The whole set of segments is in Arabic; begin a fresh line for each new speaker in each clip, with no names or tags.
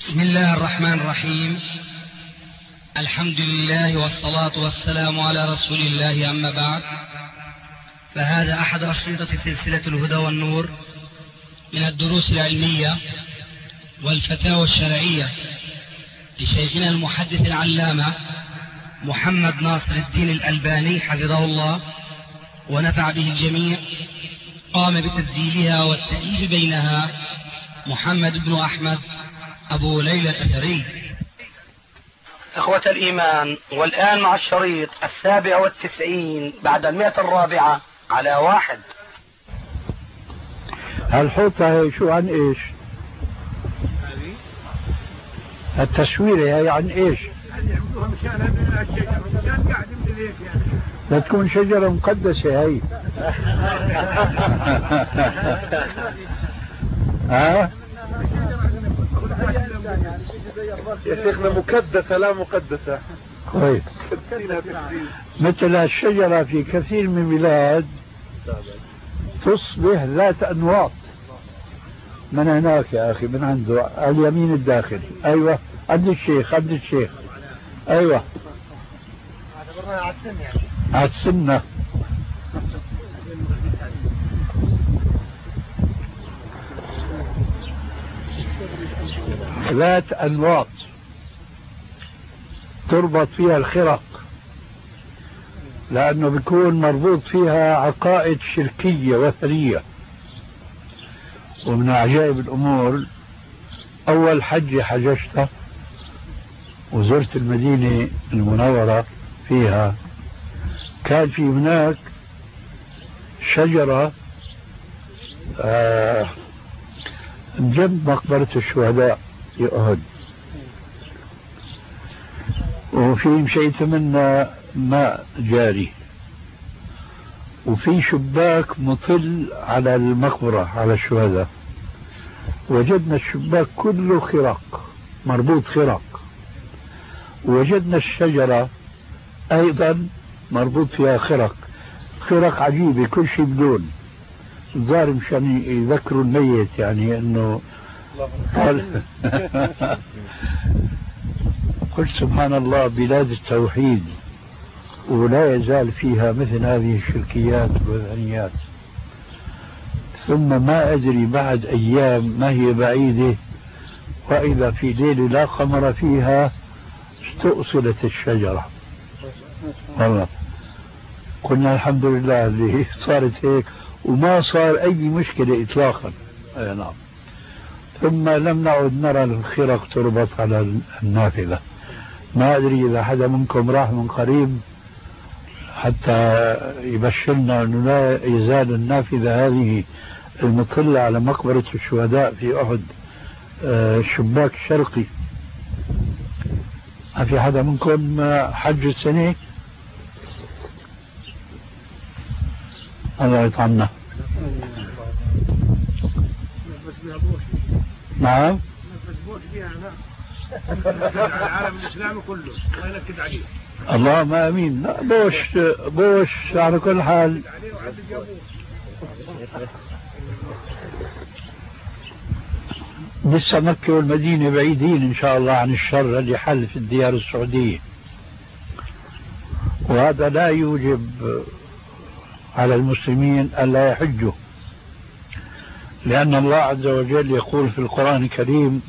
بسم الله الرحمن الرحيم. الحمد لله والصلاة والسلام على رسول الله، أما بعد، فهذا أحد أشرطة سلسلة الهدى والنور من الدروس العلمية والفتاوى الشرعية لشيخنا المحدث العلامة محمد ناصر الدين الألباني حفظه الله ونفع به الجميع. قام بتسجيلها والتأليف بينها محمد بن أحمد أبو ليلى الأثري.
إخوة الإيمان، والآن مع الشريط 97 بعد 104 على 1.
هالحوطة هي شو عن إيش؟ التصوير هي عن إيش؟
يعملوها مشان الشجرة، مشان قاعد مثل هيك يعني.
لا تكون شجرة مقدسة هي. ها؟
يا شيخنا مكدسة لا مقدسة.
كويس. مثل الشجرة في كثير من البلاد تصبح ذات أنواط. من هناك يا أخي، من عنده على اليمين الداخل. أيوة، عند الشيخ، عند الشيخ. أيوة، على السنة. ذات أنواط تربط فيها الخرق، لأنه بيكون مربوط فيها عقائد شركية وثنية. ومن عجائب الأمور، أول حج حججته وزرت المدينة المنورة فيها، كان في هناك شجرة جنب مقبرة الشهداء في أحد، وفي مشيت منها ماء جاري، وفي شباك مطل على المقبرة على الشهداء. وجدنا الشباك كله خرق، مربوط خرق. ووجدنا الشجرة أيضا مربوط فيها خرق، خرق عجيبة، كل شيء بدون الظاهر مشان يذكروا الميت، يعني انه قلت سبحان الله، بلاد التوحيد ولا يزال فيها مثل هذه الشركيات والوثنيات. ثم ما أدري بعد أيام ما هي بعيدة، وإذا في ليلة لا قمر فيها استؤصلت الشجرة. والله قلنا الحمد لله اللي صارت هيك، وما صار أي مشكلة إطلاقا. نعم. ثم لم نعد نرى الخرق تربط على النافذة. ما أدري إذا حدا منكم راح من قريب حتى يبشرنا أنه لا يزال النافذة هذه المطلة على مقبرة الشهداء في أحد شباك شرقي. ما في حدا منكم حج السنة؟ الله يطعمنا. نعم.
العالم الإسلامي كله الله ينكد عليه.
اللهم امين. بوش على كل حال. لسه مكة والمدينة بعيدين ان شاء الله عن الشر اللي حل في الديار السعودية، وهذا لا يوجب على المسلمين ألا يحجوا، لأن الله عز وجل يقول في القرآن الكريم: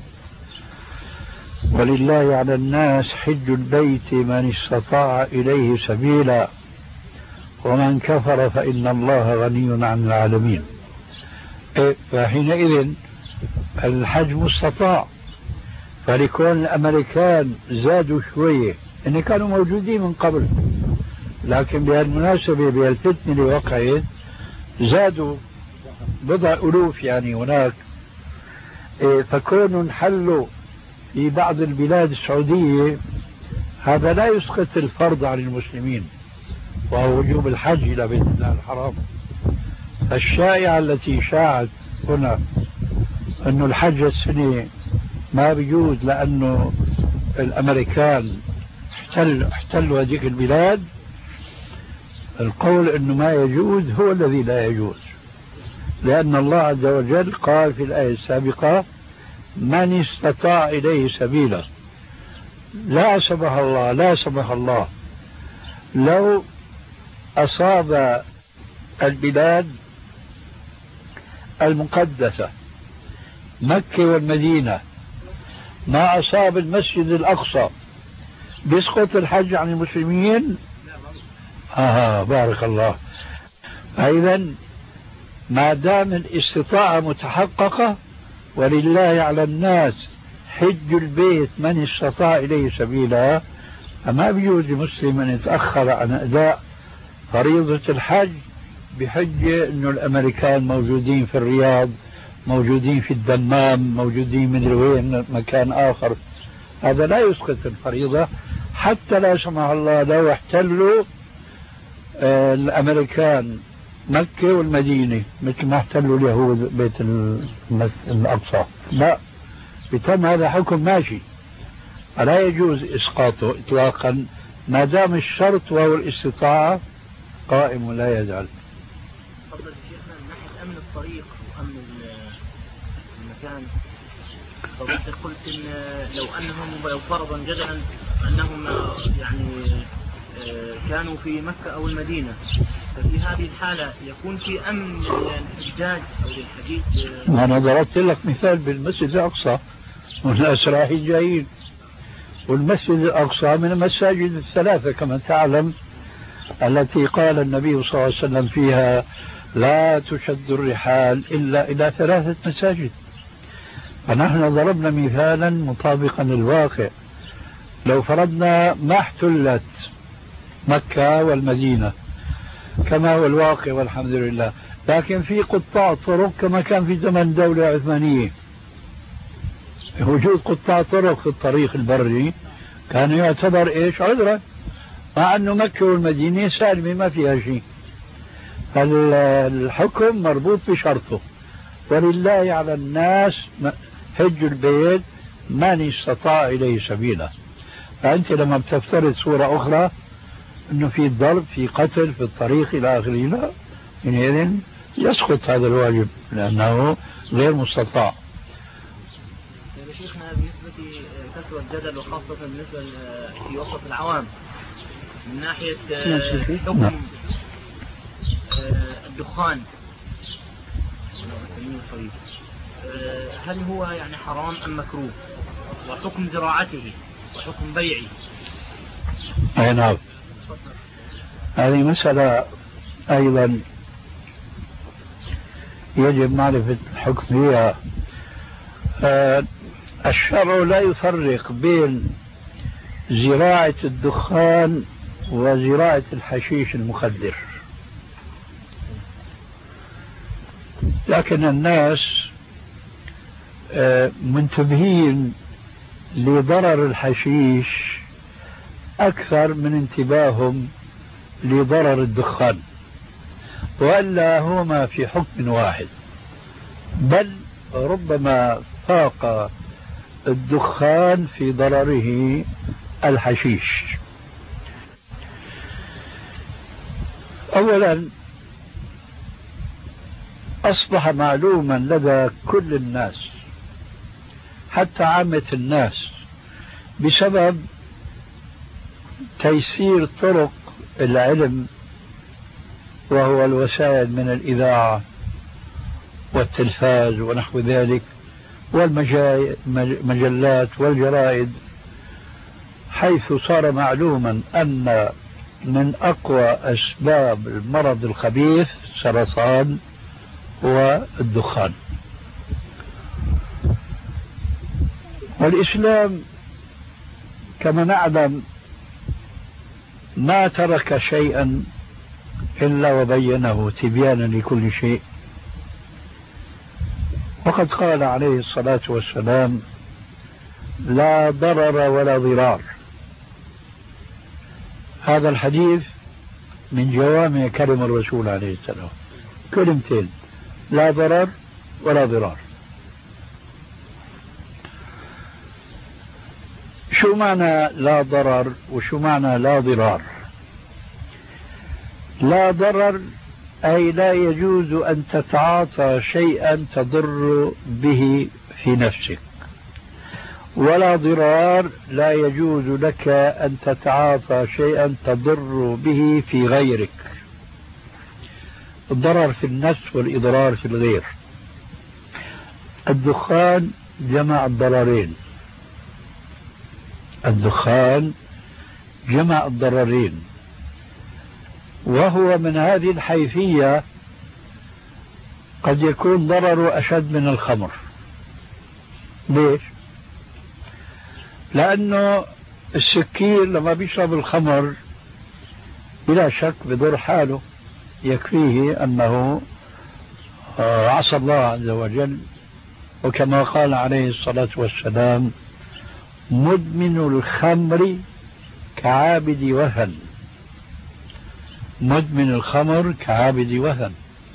ولله على الناس حج البيت من استطاع إليه سبيلا ومن كفر فإن الله غني عن العالمين. فحينئذ الحج مستطاع. فلكون الأمريكان زادوا شوية، إن كانوا موجودين من قبل، لكن بهالمناسبة بهالفتنة اللي وقعت زادوا بضع ألوف يعني هناك. فكونوا حلوا في بعض البلاد السعودية، هذا لا يسقط الفرض عن المسلمين، وهو وجوب الحج إلى بيت الله الحرام. فالشائعة التي شاعت هنا أنه الحج السنة ما بيجوز لأنه الأمريكان احتلوا هذه البلاد، القول أنه ما يجوز هو الذي لا يجوز، لأن الله عز وجل قال في الآية السابقة: من استطاع إليه سبيلا. لا سمح الله، لا سمح الله، لو أصاب البلاد المقدسة مكة والمدينة ما أصاب المسجد الأقصى، بيسقط الحج عن المسلمين؟ بارك الله. أيضا ما دام الاستطاعة متحققة، ولله على الناس حج البيت من استطاع إليه سبيلا، فما بيجوز لمسلم أن يتأخر عن أداء فريضة الحج بحجة أنه الأمريكان موجودين في الرياض، موجودين في الدمام، موجودين من وين مكان آخر. هذا لا يسقط الفريضة، حتى لا سمح الله لو احتلوا الأمريكان مكة والمدينة مثل ما احتلوا اليهود بيت الأقصى، لا، بتم هذا حكم ماشي، لا يجوز إسقاطه إطلاقا ما دام الشرط وهو الاستطاعة قائم ولا يزال.
تفضل شيخنا، من ناحية أمن الطريق وأمن المكان، فأنت قلت إن لو أنهم فرضا جدلا أنهم يعني كانوا في مكة أو المدينة، ففي هذه الحالة يكون في أمن للحجاج أو للحديث.
أنا ضربت لك مثال بالمسجد الأقصى، والناس رايحين جايين، والمسجد الأقصى من المساجد الثلاثة كما تعلم التي قال النبي صلى الله عليه وسلم فيها لا تشد الرحال إلا إلى 3 مساجد. فنحن ضربنا مثالا مطابقا للواقع. لو فرضنا ما احتلت مكة والمدينة كما هو الواقع والحمد لله، لكن في قطاع طرق كما كان في زمن دولة عثمانية، وجود قطاع طرق في الطريق البري كان يعتبر ايش؟ عذرا، مع انه مكة والمدينة سالمة ما فيها شيء. فالحكم مربوط بشرطه، ولله على الناس حج البيت من استطاع اليه سبيلا. فانت لما بتفترض صورة اخرى انه في ضرب، في قتل في الطريق الى اخره، لا، حينئذ يسقط هذا الواجب لانه غير مستطاع.
يا شيخنا، بالنسبة كثرة الجدل وخاصة بالنسبة في وسط العوام من ناحية حكم الدخان، هل هو يعني حرام أم مكروه، وحكم زراعته وحكم بيعه؟
أي نعم، هذه مسألة أيضا يجب معرفة الحكم فيها. الشرع لا يفرق بين زراعة الدخان وزراعة الحشيش المخدر، لكن الناس منتبهين لضرر الحشيش أكثر من انتباههم لضرر الدخان، وإلا هما في حكم واحد، بل ربما فاق الدخان في ضرره الحشيش. أولا، أصبح معلوما لدى كل الناس حتى عامة الناس بسبب تيسير طرق العلم، وهو الوسائل من الإذاعة والتلفاز ونحو ذلك والمجلات والجرائد، حيث صار معلوما أن من أقوى أسباب المرض الخبيث سرطان والدخان. والإسلام كما نعلم ما ترك شيئا إلا وبينه تبيانا لكل شيء، وقد قال عليه الصلاة والسلام لا ضرر ولا ضرار. هذا الحديث من جوامع كلم الرسول عليه السلام، كلمتين، لا ضرر ولا ضرار. شو معنى لا ضرر وشو معنى لا ضرار؟ لا ضرر أي لا يجوز أن تتعاطى شيئا تضر به في نفسك، ولا ضرار، لا يجوز لك أن تتعاطى شيئا تضر به في غيرك. الضرر في النفس والإضرار في الغير. الدخان جمع الضررين، الدخان جمع الضررين، وهو من هذه الحيثية قد يكون ضرره أشد من الخمر. ليش؟ لأنه السكير لما بيشرب الخمر بلا شك بضر حاله، يكفيه أنه عصى الله عز وجل، وكما قال عليه الصلاة والسلام: مدمن الخمر كعابد وثن، مدمن الخمر كعابد وثن.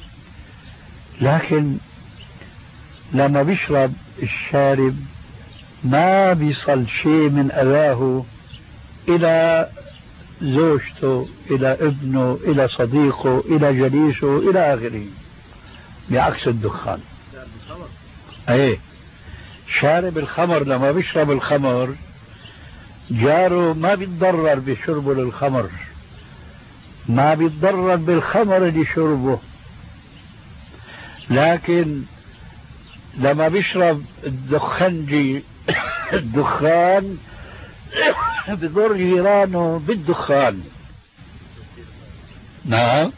لكن لما بيشرب الشارب ما بيصل شيء من أذاه إلى زوجته، إلى ابنه، إلى صديقه، إلى جليسه، إلى آخره، بعكس الدخان. أيه، شارب الخمر لما بيشرب الخمر جاره ما بيتضرر بشربه للخمر، ما بيتضرر بالخمر اللي شربه، لكن لما بيشرب الدخنجي الدخان بضر جيرانه بالدخان. نعم.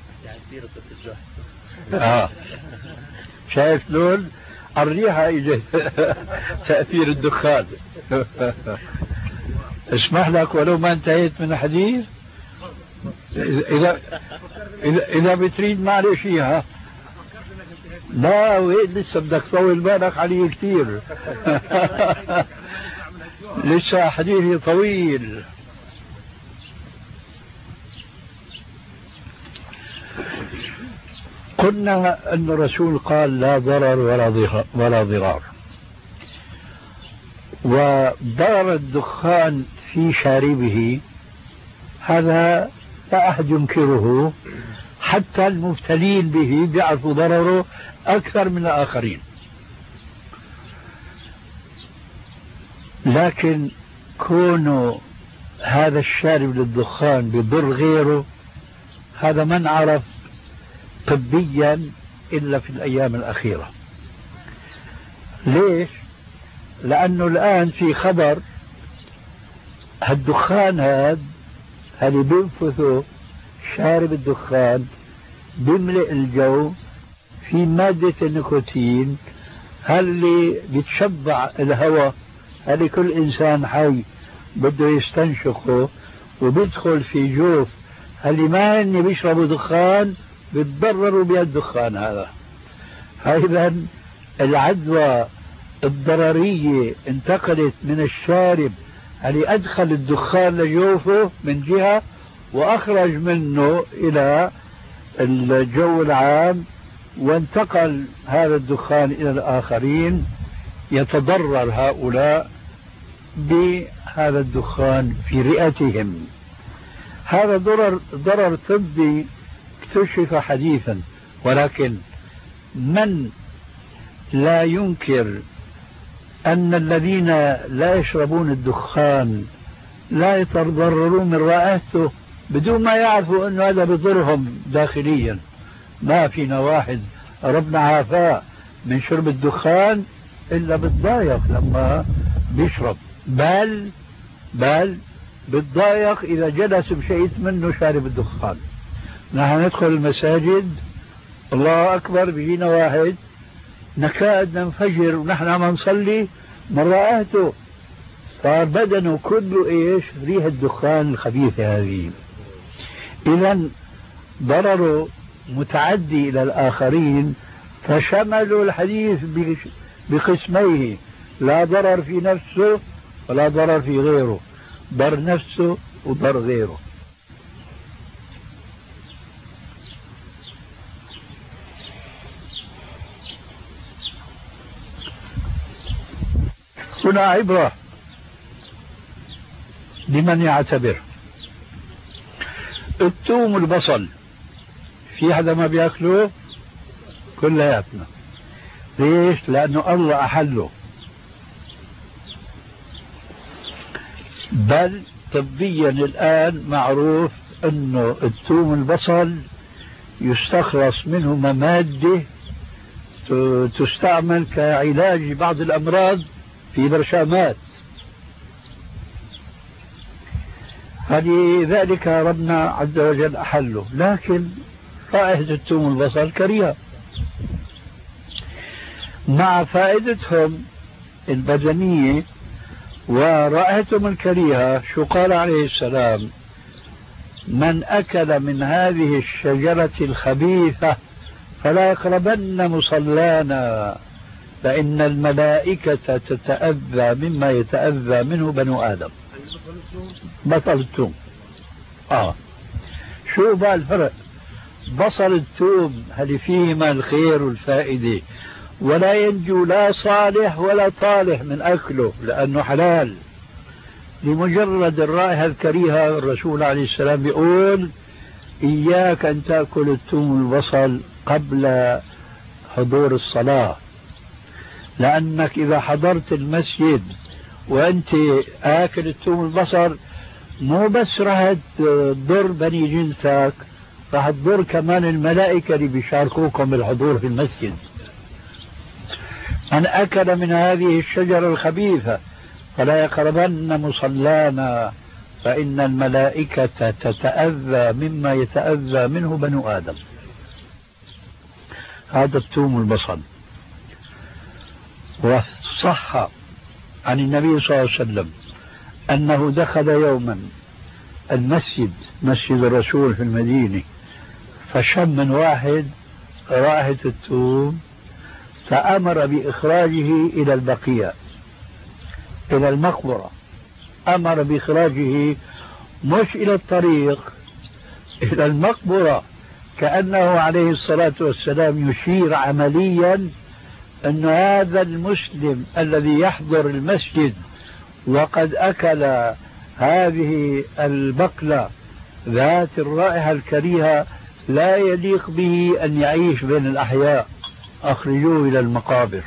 شايف لون الريحة إجا تأثير الدخان. اسمح لك ولو ما انتهيت من الحديث، إذا بتريد معلش إياها. لا وين لسه بدك تطول بالك عليه كثير. لسه حديثي طويل. قلنا أن الرسول قال: لا ضرر ولا ضرار. وضرر الدخان في شاربه هذا لا أحد ينكره، حتى المبتلين به بيعرفوا ضرره أكثر من الآخرين. لكن كونه هذا الشارب للدخان بضر غيره هذا ما انعرف طبيا إلا في الأيام الأخيرة. ليش؟ لأنه الآن في خبر الدخان هذا اللي بينفثه شارب الدخان بيملئ الجو في مادة النيكوتين اللي بتشبع الهواء، اللي كل إنسان حي بده يستنشقه وبيدخل في جوف اللي ما هن بيشربوا دخان بيتضرروا بالدخان هذا. إذا العدوى الضررية انتقلت من الشارب اللي أدخل الدخان لجوفه من جهة وأخرج منه إلى الجو العام، وانتقل هذا الدخان إلى الآخرين، يتضرر هؤلاء بهذا الدخان في رئتهم. هذا ضرر طبي اكتشف حديثا، ولكن من لا ينكر أن الذين لا يشربون الدخان لا يتضررون من رائحته بدون ما يعرفوا أن هذا بضرهم داخليا. ما فينا واحد ربنا عافاه من شرب الدخان إلا بتضايق لما بيشرب، بل بتضايق إذا جلس بشيء منه شارب الدخان. نحن ندخل المساجد الله أكبر بيجينا واحد نكاد ننفجر ونحن عم نصلي من رائحته صار بدنه كله ايش؟ ريح الدخان الخبيثة هذه. إذا ضرره متعدي إلى الآخرين، فشملوا الحديث بقسميه: لا ضرر في نفسه ولا ضرر في غيره، ضر نفسه وضر غيره. هنا عبرة لمن يعتبر. الثوم والبصل في حدا ما بياكله؟ كلياتنا. ليش؟ لأنه الله أحله. بل طبيا الآن معروف أنه الثوم البصل يستخلص منه مادة تستعمل كعلاج بعض الأمراض في برشامات. فلذلك ربنا عز وجل أحله، لكن رائحة الثوم البصل كريهة مع فائدتهم البدنية ورائحتهم الكريهة. شو قال عليه السلام؟ من أكل من هذه الشجرة الخبيثة فلا يقربن مصلانا فإن الملائكة تتأذى مما يتأذى منه بنو آدم. بصل الثوم. شو بقى الفرق؟ بصل الثوم هل فيهما الخير والفائدة، ولا ينجو لا صالح ولا طالح من أكله لأنه حلال. لمجرد الرائحة الكريهة الرسول عليه السلام يقول إياك أن تأكل الثوم والبصل قبل حضور الصلاة، لأنك إذا حضرت المسجد وأنت آكل الثوم والبصل مو بس راح تضر بني جنسك، راح تضر كمان الملائكة اللي بيشاركوكم بالحضور في المسجد. من أكل من هذه الشجرة الخبيثة فلا يقربن مصلانا فإن الملائكة تتأذى مما يتأذى منه بنو آدم. هذا الثوم والبصل. وصح عن النبي صلى الله عليه وسلم أنه دخل يوما المسجد، مسجد الرسول في المدينة، فشم من واحد رائحة الثوم فأمر بإخراجه إلى البقيع، إلى المقبرة. أمر بإخراجه مش إلى الطريق، إلى المقبرة، كأنه عليه الصلاة والسلام يشير عمليا أن هذا المسلم الذي يحضر المسجد وقد أكل هذه البقلة ذات الرائحة الكريهة لا يليق به أن يعيش بين الأحياء، أخرجوه إلى المقابر.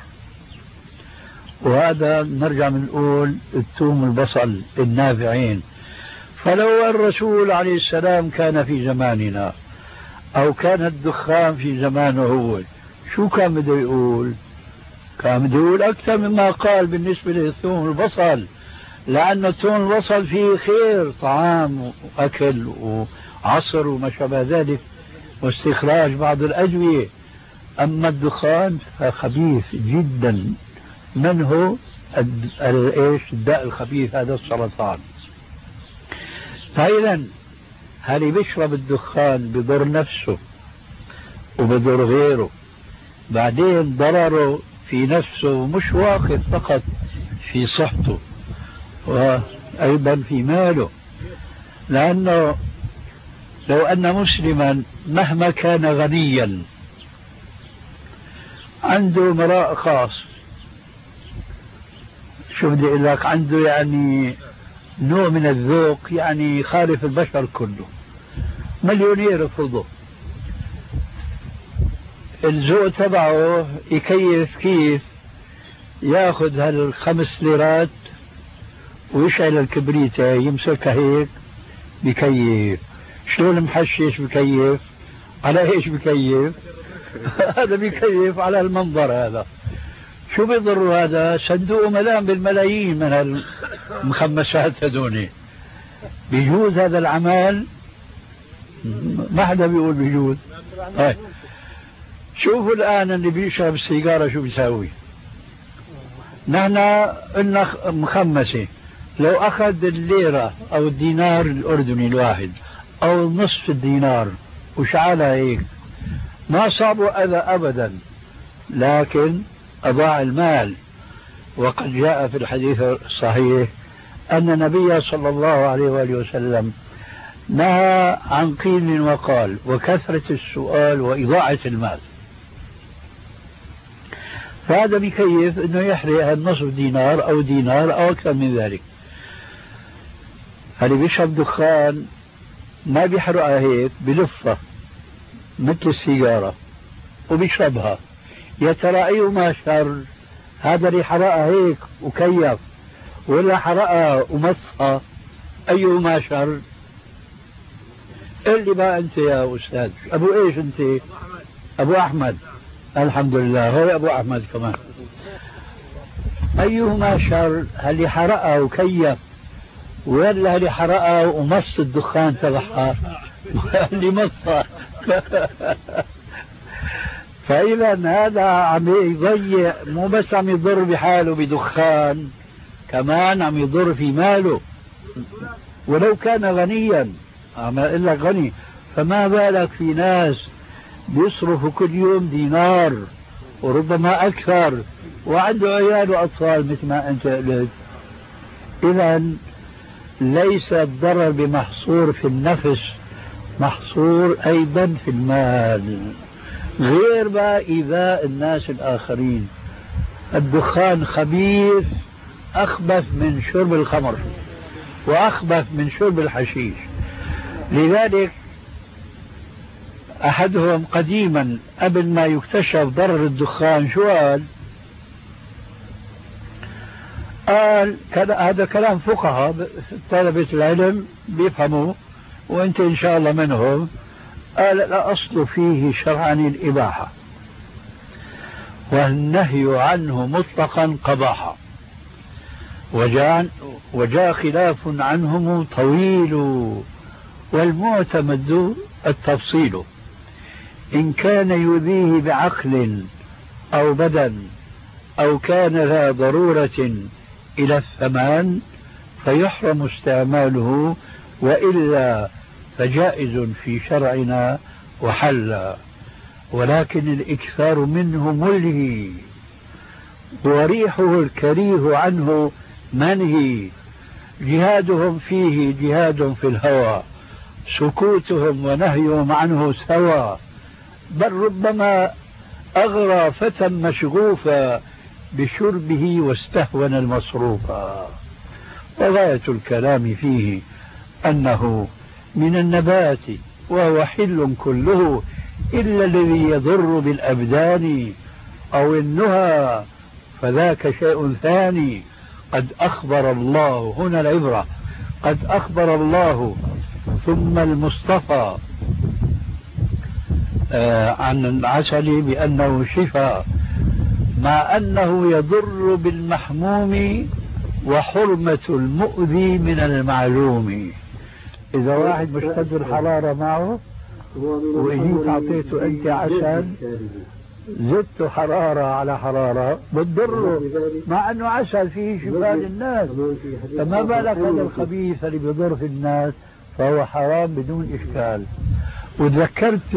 وهذا نرجع بنقول الثوم والبصل النافعين. فلو الرسول عليه السلام كان في زماننا أو كان الدخان في زمانه هو، شو كان بده يقول؟ كان بده يقول أكثر مما قال بالنسبة للثوم والبصل، لأن الثوم والبصل فيه خير، طعام وأكل وعصر وما شابه ذلك واستخراج بعض الأدوية. أما الدخان فخبيث جدا، منه الداء الخبيث هذا السرطان. فإذا هل بيشرب الدخان بضر نفسه وبضر غيره، بعدين ضرره في نفسه مش واقف فقط في صحته وأيضا في ماله. لأنه لو أن مسلما مهما كان غنيا عنده مراء خاص، شو بدي أقول لك، عنده يعني نوع من الذوق يعني خالف البشر كله، مليونير فرضه، الذوق تبعه يكيف كيف ياخذ هال5 ليرات ويشعل الكبريتة يمسكها هيك بكيف. شلون محشش بكيف؟ على ايش بكيف؟ هذا بكيف على المنظر. هذا شو بيضر؟ هذا صندوق ملام بالملايين من المخمسات هذول. بيجوز هذا العمل؟ ما حدا بيقول بيجوز. شوفوا الآن اللي بيشرب السيجارة شو بيساوي. نحن قلنا مخمسة، لو أخذ الليرة أو الدينار الأردني الواحد أو نصف الدينار وشعلها هيك ما صابوا أذى أبدا، لكن أضاع المال. وقد جاء في الحديث الصحيح أن النبي صلى الله عليه وآله وسلم نهى عن قيل وقال وكثرة السؤال وإضاعة المال. فهذا بكيف أنه يحرق النصف دينار أو دينار أو أكثر من ذلك. اللي بيشرب دخان ما بيحرقها هيك، بلفها مثل السيجارة وبيشربها. يا ترى أيهما شر؟ هذا اللي حرقها هيك وكيف، ولا حرقها ومصها أيهما شر؟ قل لي بقى أنت يا أستاذ، أبو إيش أنت؟ أبو أحمد. الحمد لله، هو أبو أحمد كمان. أيهما شر؟ هل حرقها وكيف، ولا اللي حرقها ومص الدخان تبعها اللي مصها؟ فإذا هذا عم يضيع، مو بس عم يضر بحاله بدخان، كمان عم يضر في ماله، ولو كان غنيا. عم أقول لك غني، فما بالك في ناس بيصرفوا كل يوم دينار وربما أكثر، وعنده عيال وأطفال مثل ما أنت قلت. إذا ليس الضرر بمحصور في النفس، محصور أيضا في المال، غير بقى إيذاء الناس الآخرين. الدخان خبيث، أخبث من شرب الخمر وأخبث من شرب الحشيش. لذلك أحدهم قديما قبل ما يكتشف ضرر الدخان شو قال هذا كلام فقهاء طلبة العلم بيفهموا، وانت ان شاء الله منهم. قال الأصل فيه شرعا الإباحة، والنهي عنه مطلقا قباحة، وجاء خلاف عنهم طويل، والمعتمد التفصيل، إن كان يؤذيه بعقل أو بدن أو كان ذا ضرورة إلى الثمان فيحرم استعماله، وإلا فجائز في شرعنا وحل. ولكن الإكثار منه ملهي، وريحه الكريه عنه منهي. جهادهم فيه جهاد في الهوى، سكوتهم ونهيهم عنه سوى، بل ربما أغرى فتى مشغوفا بشربه واستهون المصروفا. وغاية الكلام فيه أنه من النبات وهو حل كله إلا الذي يضر بالأبدان أو النهى، فذاك شيء ثاني. قد أخبر الله، هنا العبرة، قد أخبر الله ثم المصطفى عن العسل بأنه شفاء، مع أنه يضر بالمحموم وحرمة المؤذي من المعلوم. إذا واحد مشتد الحرارة معه وإجيت أعطيته أنت عسل، زدت حرارة على حرارة بتضره، مع أنه عسل فيه شفاء للناس، فما بالك هذا الخبيث اللي بيضر في الناس، فهو حرام بدون إشكال. وتذكرت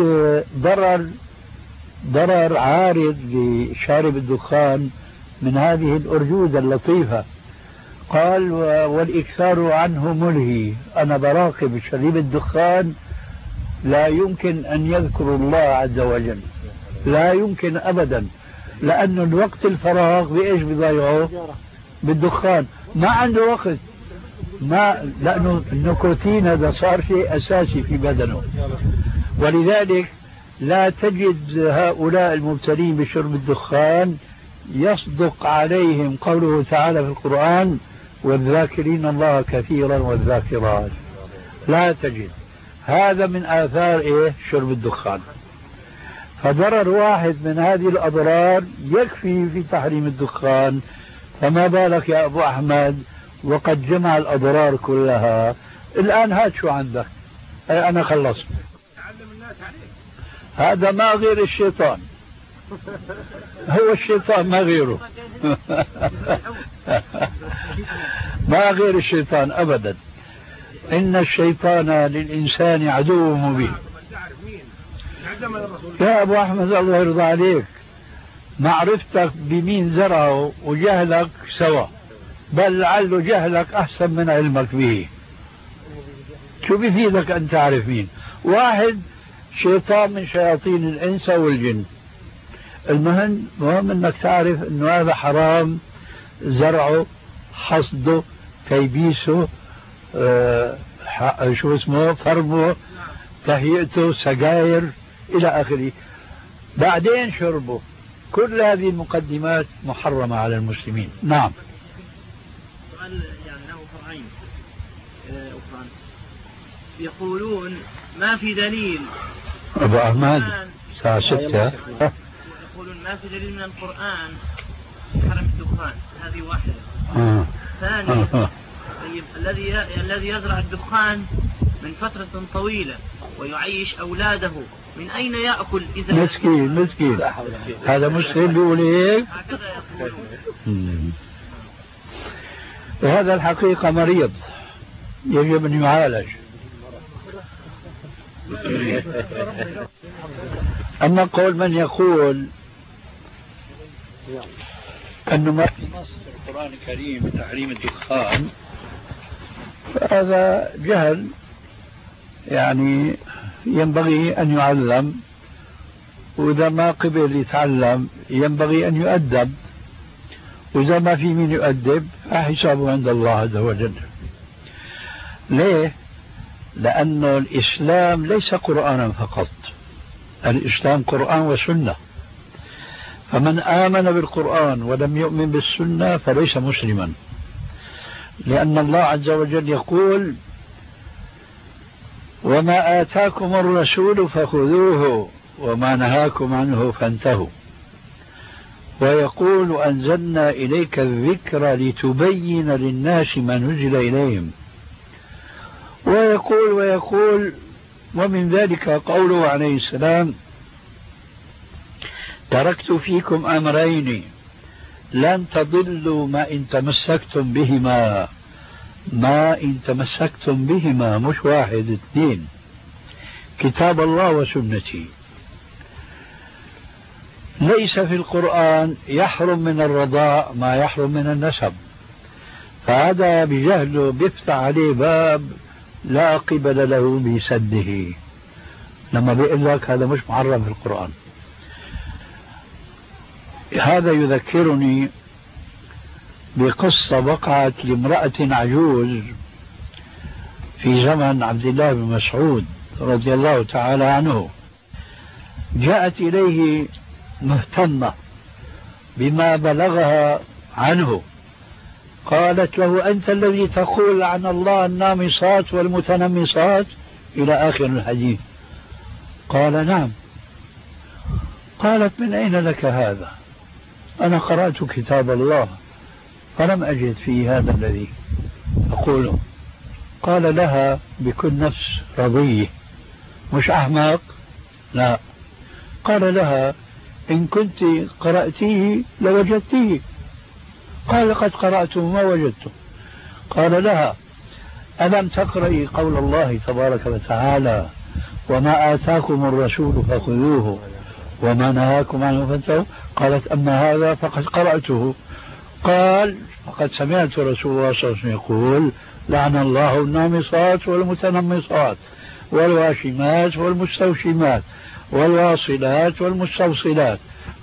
ضرر عارض لشارب الدخان من هذه الأرجوزة اللطيفة. قال والإكثار عنه ملهي. أنا براقب شريب الدخان لا يمكن أن يذكر الله عز وجل، لا يمكن أبدا، لأنه الوقت الفراغ بإيش بيضيعه؟ بالدخان. ما عنده وقت، لأنه النيكوتين هذا صار شيء أساسي في بدنه. ولذلك لا تجد هؤلاء المبتلين بشرب الدخان يصدق عليهم قوله تعالى في القرآن والذاكرين الله كثيرا والذاكرات. لا تجد. هذا من آثار شرب الدخان. فضرر واحد من هذه الأضرار يكفي في تحريم الدخان، فما بالك يا أبو أحمد وقد جمع الأضرار كلها. الآن هات شو عندك. أنا خلصت. هذا ما غير الشيطان، هو الشيطان ما غيره. ما غير الشيطان أبدا. إن الشيطان للإنسان عدو مبين. يا أبو أحمد الله يرضى عليك، معرفتك بمين زرعه وجهلك سوا، بل لعل جهلك أحسن من علمك به. شو بيفيدك أن تعرف مين؟ واحد شيطان من شياطين الإنس والجن. المهم أنك تعرف أنه هذا حرام، زرعه، حصده، تيبيسه، شو اسمه، فرمه، تهيئته، سجاير إلى آخره، بعدين شربه. كل هذه المقدمات محرمة على المسلمين. نعم.
سؤال يعني له فرعين. أخرى يقولون ما في دليل
أبو أحمد الساعة 6
يقولون ما في دليل من القرآن حرم الدخان. هذه واحدة. ثاني طيب الذي يزرع الدخان من فترة طويلة ويعيش أولاده من أين يأكل إذا
مسكين هذا مسلم بيقول هيك.
هكذا يقولون.
وهذا الحقيقة مريض يجب أن يعالج. أما قول من يقول أنه ما في نص في القرآن الكريم بتحريم الدخان فهذا جهل، يعني ينبغي أن يعلم، وإذا ما قبل يتعلم ينبغي أن يؤدب، وإذا ما في من يؤدب فحسابه عند الله عز وجل. ليه؟ لأن الإسلام ليس قرآنا فقط، الإسلام قرآن وسنة، فمن آمن بالقرآن ولم يؤمن بالسنة فليس مسلما، لأن الله عز وجل يقول وما آتاكم الرسول فخذوه وما نهاكم عنه فانتهوا، ويقول أنزلنا إليك الذكر لتبين للناس ما نزل إليهم، ويقول ومن ذلك قوله عليه السلام تركت فيكم أمرين لن تضلوا ما إن تمسكتم بهما مش واحد اثنين، كتاب الله وسنتي. ليس في القرآن يحرم من الرضاع ما يحرم من النسب، فهذا بجهله بيفتح عليه باب لا قبل له بسده لما بيقول لك هذا مش محرم في القرآن. هذا يذكرني بقصة وقعت لامرأة عجوز في زمن عبد الله بن مسعود رضي الله تعالى عنه. جاءت إليه مهتمة بما بلغها عنه، قالت له أنت الذي تقول عن الله النامصات والمتنمصات إلى آخر الحديث. قال نعم. قالت من أين لك هذا؟ أنا قرأت كتاب الله فلم أجد فيه هذا الذي أقوله. قال لها بكل نفس رضيه مش أحمق، لا. قال لها إن كنت قرأتيه لوجدتيه. قال لقد قرأته ما وجدته. قال لها ألم تقرأي قول الله تبارك وتعالى وما آتاكم الرسول فخذوه وما نهاكم عنه فانتهوا؟ قالت أما هذا فقد قرأته. قال فقد سمعت رسول الله صلى الله عليه وسلم يقول لعن الله النامصات والمتنمصات والواشمات والمستوشمات والواصلات والمستوصلات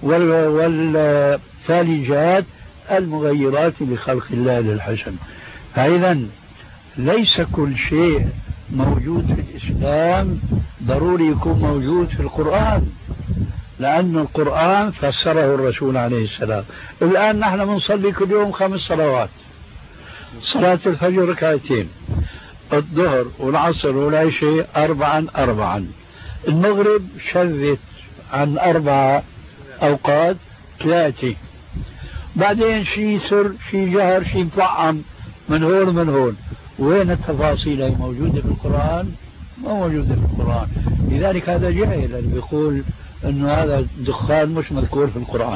والفالجات المغيرات لخلق الله للحسن. فإذا ليس كل شيء موجود في الإسلام ضروري يكون موجود في القرآن، لأن القرآن فسره الرسول عليه السلام. الآن نحن بنصلي كل يوم 5 صلوات، صلاة الفجر ركعتين، الظهر والعصر والعشاء 4 المغرب شذت عن 4 أوقات 3، بعدين شيء سر شيء جهر شيء مطعم من هون. وين التفاصيل هي موجودة في القرآن؟ ما موجودة في القرآن. لذلك هذا جاهل اللي بيقول انه هذا الدخان مش مذكور في القرآن.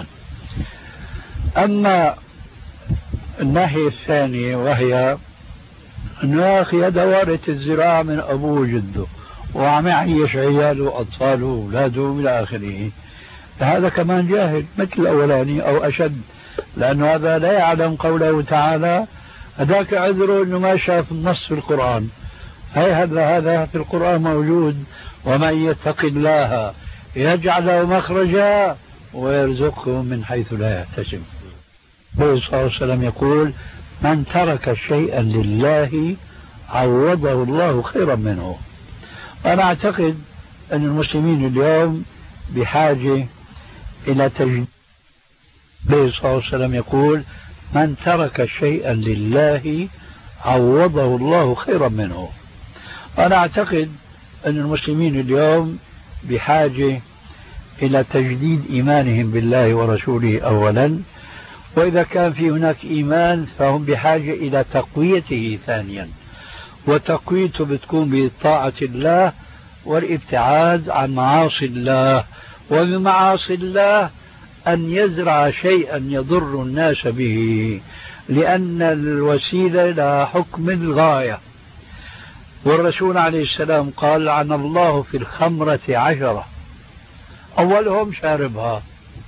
اما الناحية الثانية وهي انه يا اخي هذا وارث الزراعة من ابوه وجده وعم يعيش عياله واطفاله واولاده الى اخره، هذا كمان جاهل مثل الاولاني او اشد، لانه هذا لا يعلم قوله تعالى هذاك عذره انه ما شاف النص في القرآن. هذا في القرآن موجود ومن يتق الله يجعل له مخرجا ويرزقه من حيث لا يحتسب. النبي صلى الله عليه وسلم يقول من ترك شيئا لله عوضه الله خيرا منه. أنا أعتقد أن المسلمين اليوم بحاجة إلى تجديد. النبي صلى الله عليه وسلم يقول من ترك شيئا لله عوضه الله خيرا منه. أنا أعتقد أن المسلمين اليوم بحاجة إلى تجديد إيمانهم بالله ورسوله أولا، وإذا كان في هناك إيمان فهم بحاجة إلى تقويته ثانيا، وتقويته بتكون بطاعة الله والابتعاد عن معاصي الله، ومن معاصي الله أن يزرع شيئا يضر الناس به، لأن الوسيلة لا حكم الغاية. والرسول عليه السلام قال عن الله في الخمرة 10، أولهم شاربها،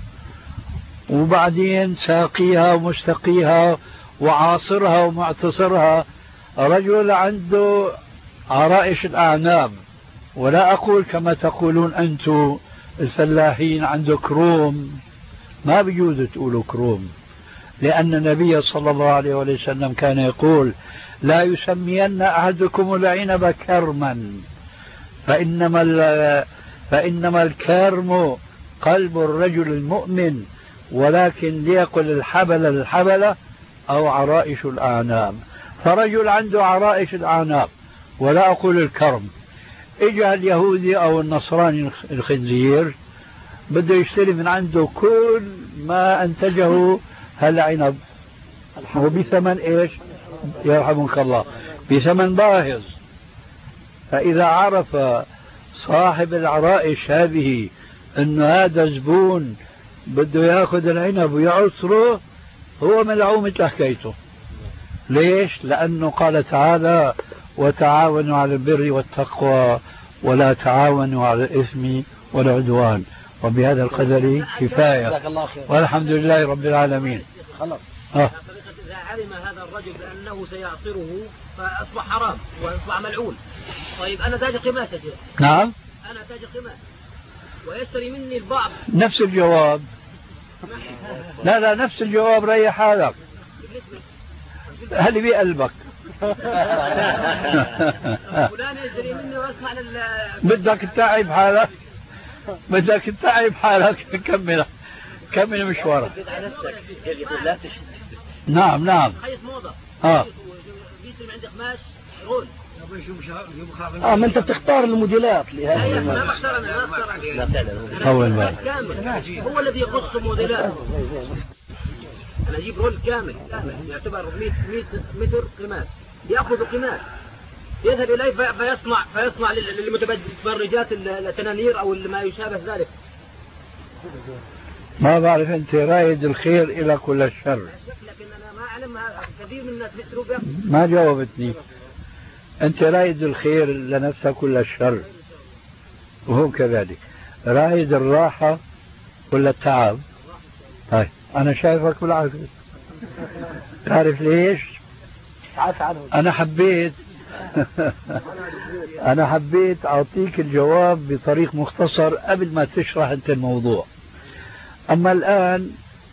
وبعدين ساقيها ومستقيها وعاصرها ومعتصرها. رجل عنده عرائش الأعناب، ولا أقول كما تقولون أنتم الفلاحين عنده كروم، ما بيجوز تقولوا كروم، لأن النبي صلى الله عليه وسلم كان يقول لا يسمين أحدكم العنب كرما فإنما الكرم قلب الرجل المؤمن، ولكن ليقل الحبل أو عرائش الأعناب. فرجل عنده عرائش الأعناب، ولا أقول الكرم، إجا اليهودي أو النصراني الخنزير بده يشتري من عنده كل ما أنتجه هالعنب، وبثمن إيش؟ يرحمك الله، بثمن باهظ. فإذا عرف صاحب العرائش هذه أن هذا زبون بده يأخذ العنب ويعصره، هو ملعوم مثل حكايته. ليش؟ لأنه قال تعالى وتعاونوا على البر والتقوى ولا تعاونوا على الإثم والعدوان. وبهذا القدر كفاية، والحمد لله رب العالمين.
خلاص. إذا علم هذا الرجل بأنه سيعصره فأصبح حرام وأصبح ملعون. طيب أنا تاج قماش يا شيخ.
نعم.
أنا تاج قماش ويشتري مني البعض.
نفس الجواب. لا نفس الجواب، ريح حالك. هل بقلبك؟
فلان يشتري مني وأسمع
بدك تتعب حالك، بدك تتعب حالك. كمل مشوارك. نعم.
خيط موضة. بيسلم عندك قماش رول.
ما انت بتختار الموديلات
لهذا. ما بختار انا. هو الذي يقص الموديلات. انا اجيب رول كامل يعتبر 100 متر قماش، ياخذ قماش يذهب اليه فيصنع للمتبرجات التنانير او ما يشابه ذلك.
ما بعرف انت رايد الخير الى كل الشر.
لكن انا ما اعلم كثير من الناس بيشتروا بها.
ما جاوبتني. انت رايد الخير لنفسك كل الشر، وهو كذلك رايد الراحة ولا التعب. طيب انا شايفك بالعكس. تعرف ليش؟ انا حبيت اعطيك الجواب بطريق مختصر قبل ما تشرح انت الموضوع. اما الان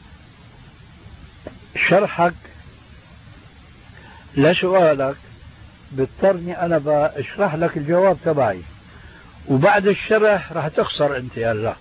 شرحك لسؤالك بضطرني انا بشرح لك الجواب تبعي، وبعد الشرح راح تخسر انت هلا.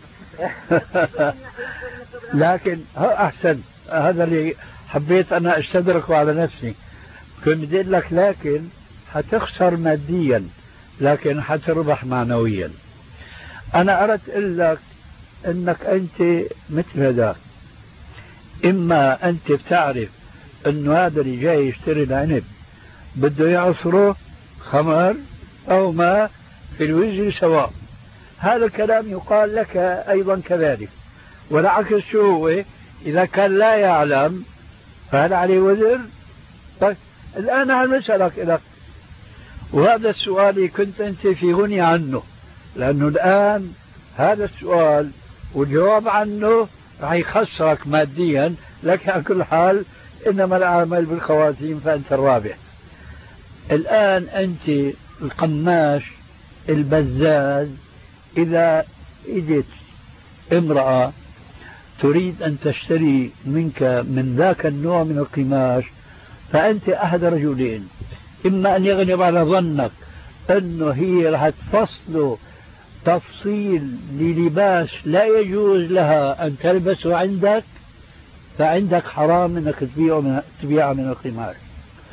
لكن احسن، هذا اللي حبيت انا استدركه على نفسي. كنت بدي اقول لك لكن حتخسر ماديا لكن حتربح معنويا. انا اردت اقول لك انك انت مثل هذا، اما انت بتعرف انه هذا اللي جاي يشتري العنب بده يعصره خمر او ما في الوزن سواء، هذا الكلام يقال لك ايضا كذلك. والعكس شو هو؟ اذا كان لا يعلم فهل عليه وزر؟ طيب الان انا بسألك لك، وهذا السؤال كنت انت في غني عنه، لانه الان هذا السؤال والجواب عنه راح يخسرك ماديا، لكن على كل حال انما الاعمال بالخواتيم فانت الرابح. الان انت القماش البزاز، اذا اجت امرأة تريد ان تشتري منك من ذاك النوع من القماش، فانت احد رجلين: اما ان يغلب على ظنك انه هي راح تفصله تفصيل للباس لا يجوز لها ان تلبسه عندك، فعندك حرام انك تبيعه من القماش.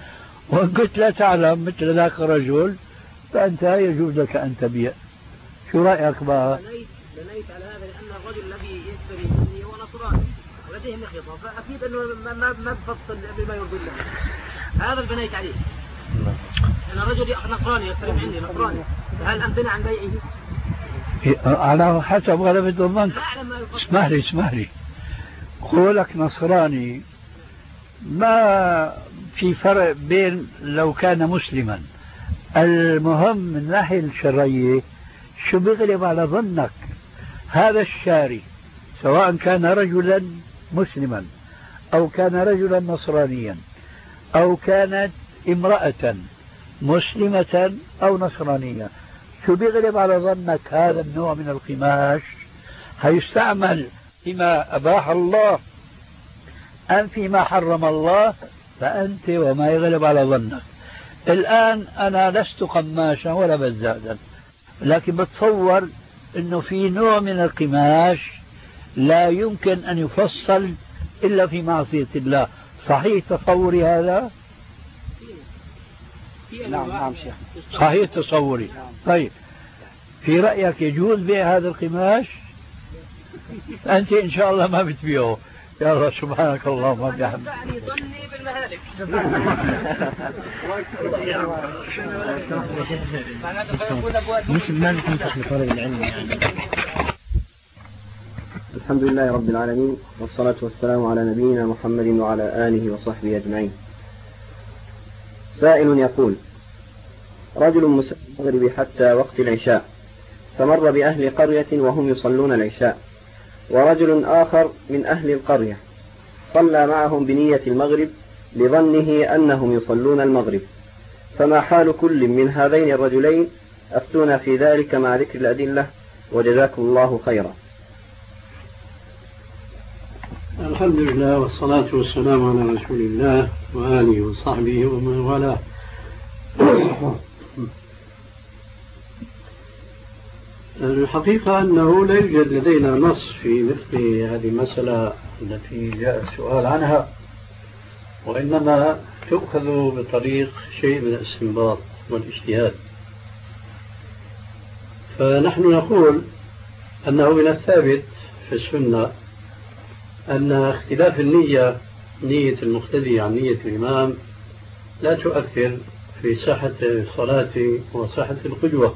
وإن كنت لا تعلم مثل ذاك الرجل فأنت يجوز لك أن تبيع. شو رأيك بقى؟
بنيت على هذا لأن الرجل الذي يشتري مني هو نصراني ولديه مخيطة، فأكيد أنه ما بفصل بما يرضي الله. هذا اللي بنيت عليه. أنا رجل نصراني يشتري عندي نصراني، فهل أمتنع عن بيعه؟
على حسب غلبة الظن. اسمح لي قولك نصراني ما في فرق بين لو كان مسلما. المهم من الناحية الشرعية شو بيغلب على ظنك. هذا الشاري سواء كان رجلا مسلما أو كان رجلا نصرانيا أو كانت امرأة مسلمة أو نصرانية، شو بيغلب على ظنك هذا النوع من القماش هيستعمل فيما أباح الله أم فيما حرم الله؟ فأنت وما يغلب على ظنك. الآن أنا لست قماشا ولا بزادا، لكن بتصور أنه في نوع من القماش لا يمكن أن يفصل إلا في معصية الله. صحيح تصوري هذا؟
نعم شيخ.
صحيح تصوري. طيب في رأيك يجوز بيع هذا القماش؟ أنت إن شاء الله ما بتبيعه. يا الله سبحانك اللهم وبحمدك.
ظني بالمهالك.
مثل ما تنصح لطالب العلم يعني.
الحمد لله رب العالمين والصلاة والسلام على نبينا محمد وعلى آله وصحبه أجمعين. سائل يقول: رجل مسافر المغرب حتى وقت العشاء، فمر بأهل قرية وهم يصلون العشاء، ورجل آخر من أهل القرية صلى معهم بنية المغرب لظنه أنهم يصلون المغرب، فما حال كل من هذين الرجلين؟ أفتونا في ذلك مع ذكر الأدلة وجزاكم الله خيرا.
الحمد لله والصلاة والسلام على رسول الله وآله وصحبه ومن والاه. الحقيقة أنه لا يوجد لدينا نص في مثل هذه المسألة التي جاء السؤال عنها، وإنما تؤخذ بطريق شيء من الاستنباط والاجتهاد. فنحن نقول أنه من الثابت في السنة أن اختلاف النية، نية المقتدي عن نية الإمام، لا تؤثر في صحة الصلاة وصحة القدوة.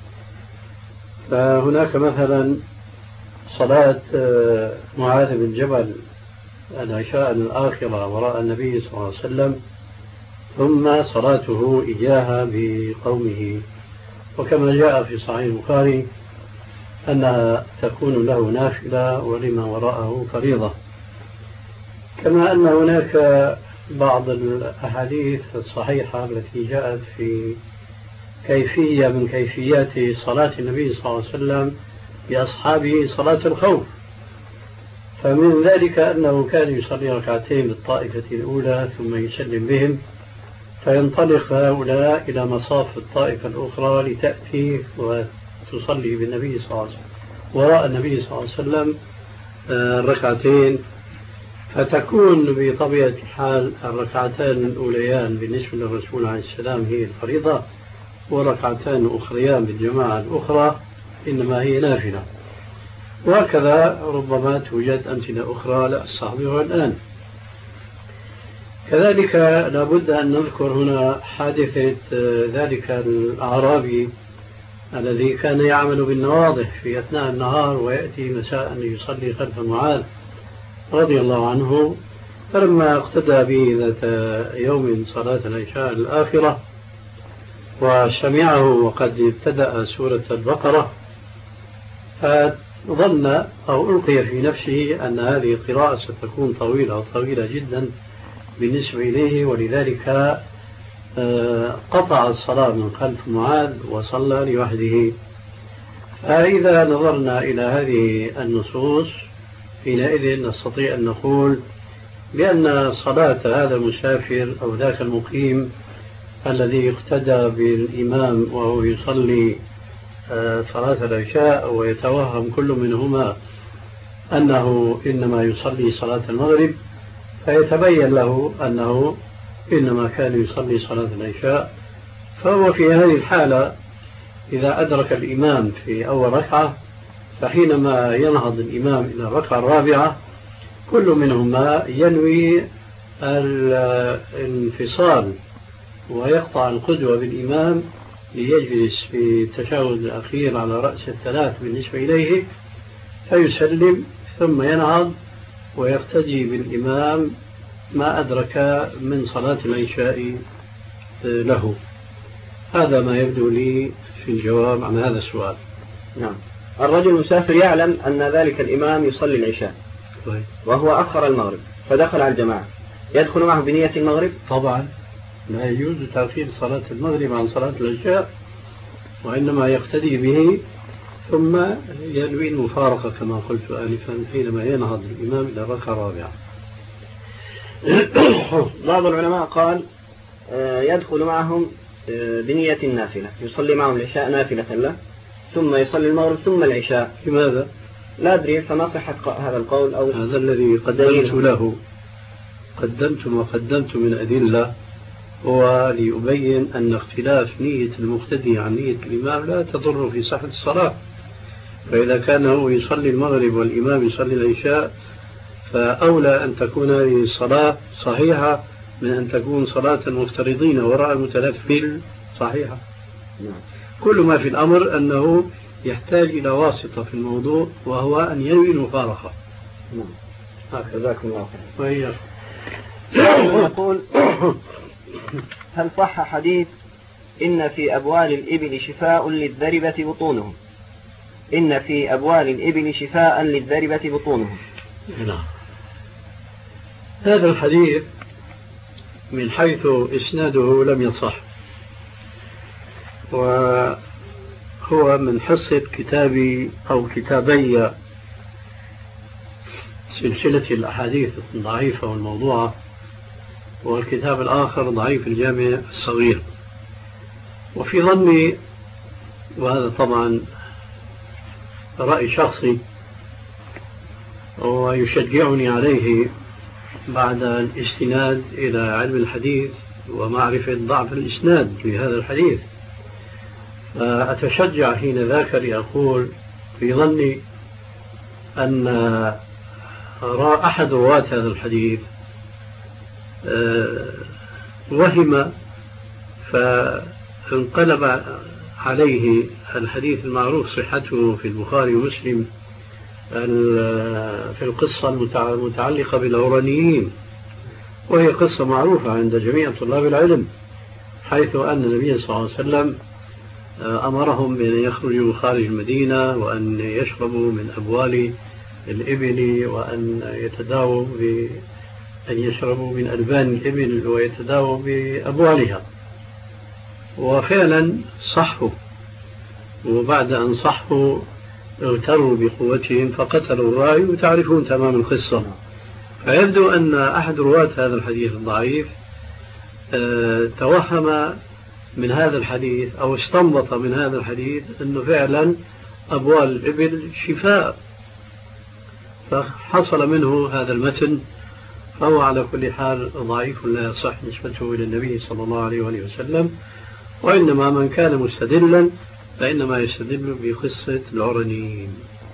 فهناك مثلا صلاة معاذ بن جبل العشاء الآخرة وراء النبي صلى الله عليه وسلم، ثم صلاته إياها بقومه، وكما جاء في صحيح البخاري أنها تكون له نافلة ولما وراءه فريضة. كما أن هناك بعض الأحاديث الصحيحة التي جاءت في كيفية من كيفيات صلاة النبي صلى الله عليه وسلم بأصحابه صلاة الخوف، فمن ذلك أنه كان يصلي ركعتين بالطائفة الأولى ثم يسلم بهم، فينطلق هؤلاء إلى مصاف الطائفة الأخرى لتأتي وتصلي بالنبي صلى الله عليه وسلم وراء النبي صلى الله عليه وسلم ركعتين، فتكون بطبيعة الحال الركعتان الأوليان بالنسبة للرسول عليه السلام هي الفريضة، وركعتان أخريان بالجماعة الأخرى إنما هي نافلة. وهكذا ربما توجد أمثلة أخرى لا أستحضرها الآن. كذلك لابد أن نذكر هنا حادثة ذلك الأعرابي الذي كان يعمل بالنواضح في أثناء النهار ويأتي مساء يصلي خلف معاذ رضي الله عنه، فلما اقتدى به ذات يوم صلاة العشاء الآخرة وسمعه وقد ابتدأ سورة البقرة، فظن أو ألقي في نفسه أن هذه القراءة ستكون طويلة جدا بالنسبة إليه، ولذلك قطع الصلاة من خلف معاذ وصلى لوحده. فإذا نظرنا إلى هذه النصوص حينئذ نستطيع أن نقول بأن صلاة هذا المسافر أو ذاك المقيم الذي اقتدى بالإمام وهو يصلي صلاة العشاء ويتوهم كل منهما أنه إنما يصلي صلاة المغرب، فيتبين له أنه إنما كان يصلي صلاة العشاء، فهو في هذه الحالة إذا أدرك الإمام في أول ركعة، فحينما ينهض الإمام إلى الركعة الرابعة كل منهما ينوي الانفصال ويقطع القدوة بالإمام ليجلس في التشهد الأخير على رأس الثلاث بالنسبة إليه، فيسلم ثم ينهض ويقتدي بالإمام ما أدرك من صلاة العشاء له. هذا ما يبدو لي في الجواب عن هذا السؤال.
نعم. الرجل المسافر يعلم أن ذلك الإمام يصلي العشاء وهو أخر المغرب فدخل على الجماعة، يدخل معه بنية المغرب؟
طبعا لا يجوز تأخير صلاة المغرب عن صلاة العشاء، وإنما يقتدي به ثم ينوي المفارقة كما قلت آنفا حينما ينهض الإمام إلى الركعة الرابعة.
بعض العلماء قال يدخل معهم بنية النافلة، يصلي معهم العشاء نافلة له ثم يصلي المغرب ثم العشاء.
لماذا؟
لا أدري، فما صحة هذا القول أو
هذا الذي قدمت له، قدمت من أدلة، هو ليبين أن اختلاف نية المقتدي عن نية الإمام لا تضر في صحة الصلاة. فإذا كان هو يصلي المغرب والإمام يصلي العشاء فأولى أن تكون هذه الصلاة صحيحة من أن تكون صلاة المفترضين وراء المتنفل صحيحة. كل ما في الأمر أنه يحتاج إلى واسطة في الموضوع، وهو أن ينوي المفارقة.
جزاكم الله خير.
وإياك.
يقول هل صح حديث إن في أبوال الإبل شفاء للذربة بطونهم؟ إن في أبوال الإبل شفاء للذربة بطونهم.
نعم. هذا الحديث من حيث إسناده لم يصح، وهو من حصة كتابي أو كتابي سلسلة الأحاديث الضعيفة والموضوعة، والكتاب الآخر ضعيف الجامع الصغير. وفي ظني، وهذا طبعا رأي شخصي ويشجعني عليه بعد الاستناد إلى علم الحديث ومعرفة ضعف الإسناد لهذا الحديث، أتشجع حين ذاك لأقول في ظني أن أحد رواة هذا الحديث وهم فانقلب عليه الحديث المعروف صحته في البخاري ومسلم في القصة المتعلقة بالعرانيين، وهي قصة معروفة عند جميع طلاب العلم، حيث أن النبي صلى الله عليه وسلم أمرهم بأن يخرجوا خارج المدينة وأن يشربوا من أبوال الإبل، وأن يتداووا أن يشربوا من ألبان الإبل ويتداووا بأبوالها. وفعلا صحوا، وبعد أن صحوا اغتروا بقوتهم فقتلوا الراعي، وتعرفون تمام القصة. فيبدو أن أحد رواة هذا الحديث الضعيف توهم من هذا الحديث أو استنبط من هذا الحديث أنه فعلا أبوال الإبل شفاء، فحصل منه هذا المتن، فهو على كل حال ضعيف لا يصح نسبته إلى النبي صلى الله عليه وسلم. وإنما من كان مستدلا فإنما يستدل بقصة العرنيين.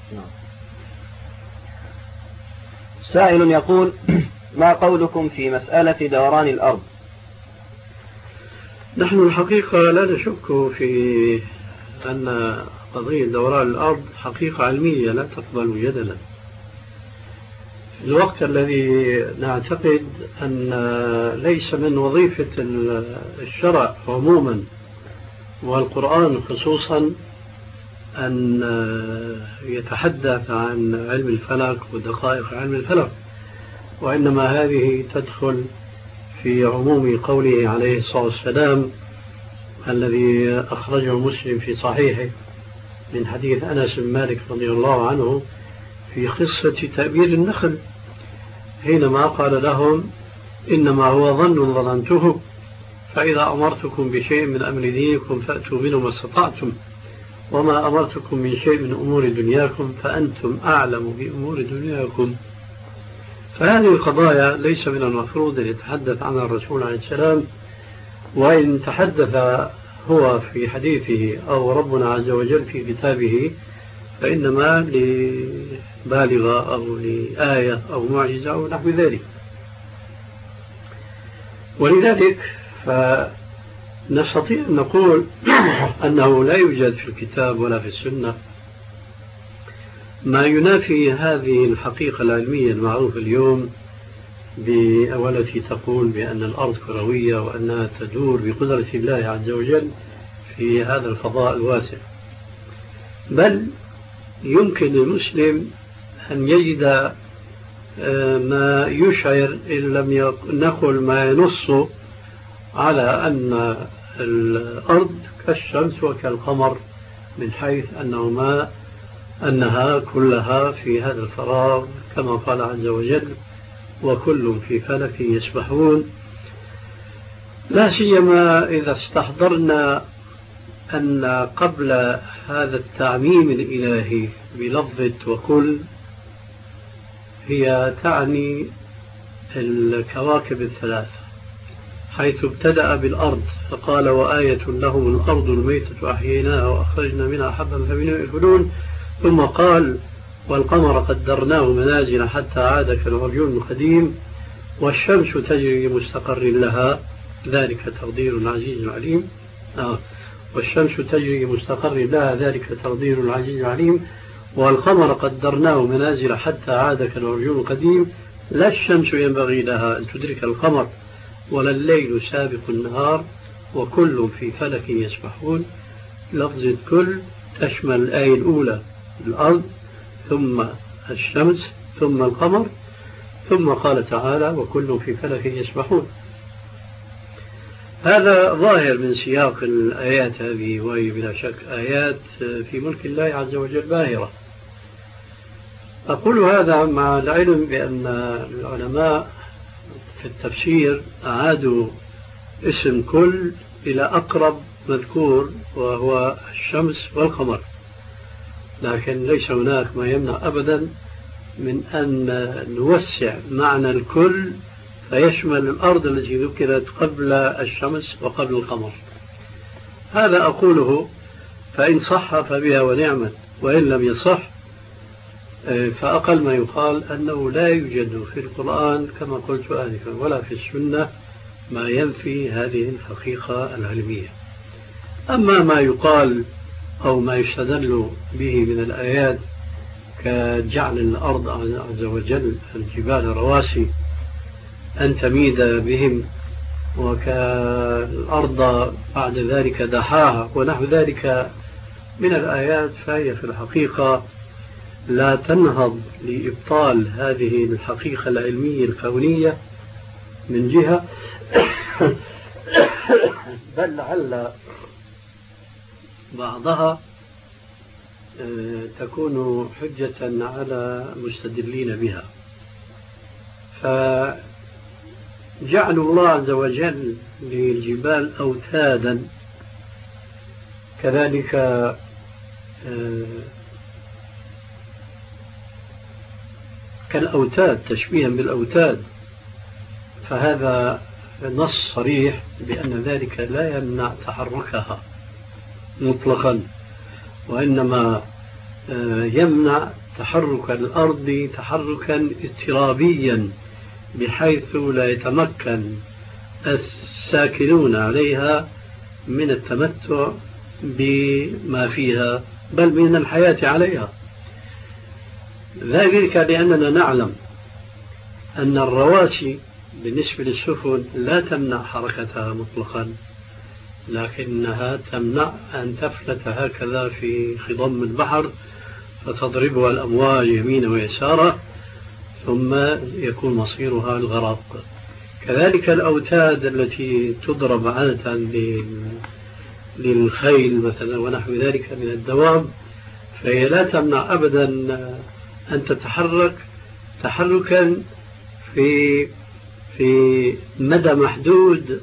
سائل يقول ما قولكم في مسألة دوران الأرض؟
نحن الحقيقة لا نشك في أن قضية دوران الأرض حقيقة علمية لا تقبل جدلا. الوقت الذي نعتقد أن ليس من وظيفة الشرع عموما والقرآن خصوصا أن يتحدث عن علم الفلك ودقائق علم الفلك، وإنما هذه تدخل في عموم قوله عليه الصلاة والسلام الذي أخرجه مسلم في صحيحه من حديث أنس بن مالك رضي الله عنه في قصة تأبير النخل، حينما قال لهم إنما هو ظن ظننته، فإذا أمرتكم بشيء من أمر دينكم فأتوا منه ما استطعتم، وما أمرتكم من شيء من أمور دنياكم فأنتم أعلم بأمور دنياكم. فهذه القضايا ليس من المفروض أن يتحدث عنها الرسول عليه السلام، وإن تحدث هو في حديثه أو ربنا عز وجل في كتابه فإنما لبالغة أو لآية أو معجزة أو نحو ذلك. ولذلك فنستطيع أن نقول أنه لا يوجد في الكتاب ولا في السنة ما ينافي هذه الحقيقة العلمية المعروفة اليوم والتي تقول بأن الأرض كروية وأنها تدور بقدرة الله عز وجل في هذا الفضاء الواسع. بل يمكن للمسلم أن يجد ما يشعر إن لم نقل ما ينص على أن الأرض كالشمس وكالقمر، من حيث أنها كلها في هذا الفراغ كما قال عز وجل وكل في فلك يسبحون. لا سيما إذا استحضرنا أن قبل هذا التعميم الإلهي بلفظة وكل هي تعني الكواكب الثلاث، حيث ابتدأ بالأرض فقال وآية لهم الأرض الميتة أحييناها وأخرجنا منها حبا فمنه يأكلون، ثم قال والقمر قدرناه منازل حتى عاد كالعرجون القديم، والشمس تجري لمستقر لها ذلك تقدير العزيز العليم. والشمس تجري لمستقر لها ذلك تقدير العزيز العليم، والقمر قدرناه منازل حتى عاد كالعرجون القديم، لا الشمس ينبغي لها أن تدرك القمر ولا الليل سابق النهار وكل في فلك يسبحون. لفظة كل تشمل الآية الأولى الأرض ثم الشمس ثم القمر، ثم قال تعالى وكل في فلك يسبحون. هذا ظاهر من سياق الآيات هذه، وهي بلا شك آيات في ملك الله عز وجل باهرة. أقول هذا مع العلم بأن العلماء في التفسير أعادوا اسم كل إلى أقرب مذكور وهو الشمس والقمر، لكن ليس هناك ما يمنع أبدا من أن نوسع معنى الكل فيشمل الأرض التي ذكرت قبل الشمس وقبل القمر. هذا أقوله، فإن صح فبها ونعمت، وإن لم يصح فأقل ما يقال أنه لا يوجد في القرآن كما قلت آنفا ولا في السنة ما ينفي هذه الحقيقة العلمية. أما ما يقال أو ما يستدل به من الآيات كجعل الأرض عز وجل الجبال رواسي أن تميد بهم، وكالأرض بعد ذلك دحاها ونحو ذلك من الآيات، فهي في الحقيقة لا تنهض لإبطال هذه الحقيقة العلمية الكونية من جهة، بل لعل بعضها تكون حجة على مستدلين بها. فجعل الله عز وجل للجبال أوتادا كذلك كالأوتاد تشبيها بالأوتاد، فهذا نص صريح بأن ذلك لا يمنع تحركها مطلقا، وإنما يمنع تحرك الأرض تحركا اضطرابيا بحيث لا يتمكن الساكنون عليها من التمتع بما فيها بل من الحياة عليها. ذلك لأننا نعلم أن الرواسي بالنسبة للسفن لا تمنع حركتها مطلقا، لكنها تمنع أن تفلت هكذا في خضم البحر فتضربها الأمواج يمينا ويسارا ثم يكون مصيرها الغرق. كذلك الأوتاد التي تضرب عادة للخيل مثلا ونحو ذلك من الدواب، فهي لا تمنع أبدا أن تتحرك تحركا في مدى محدود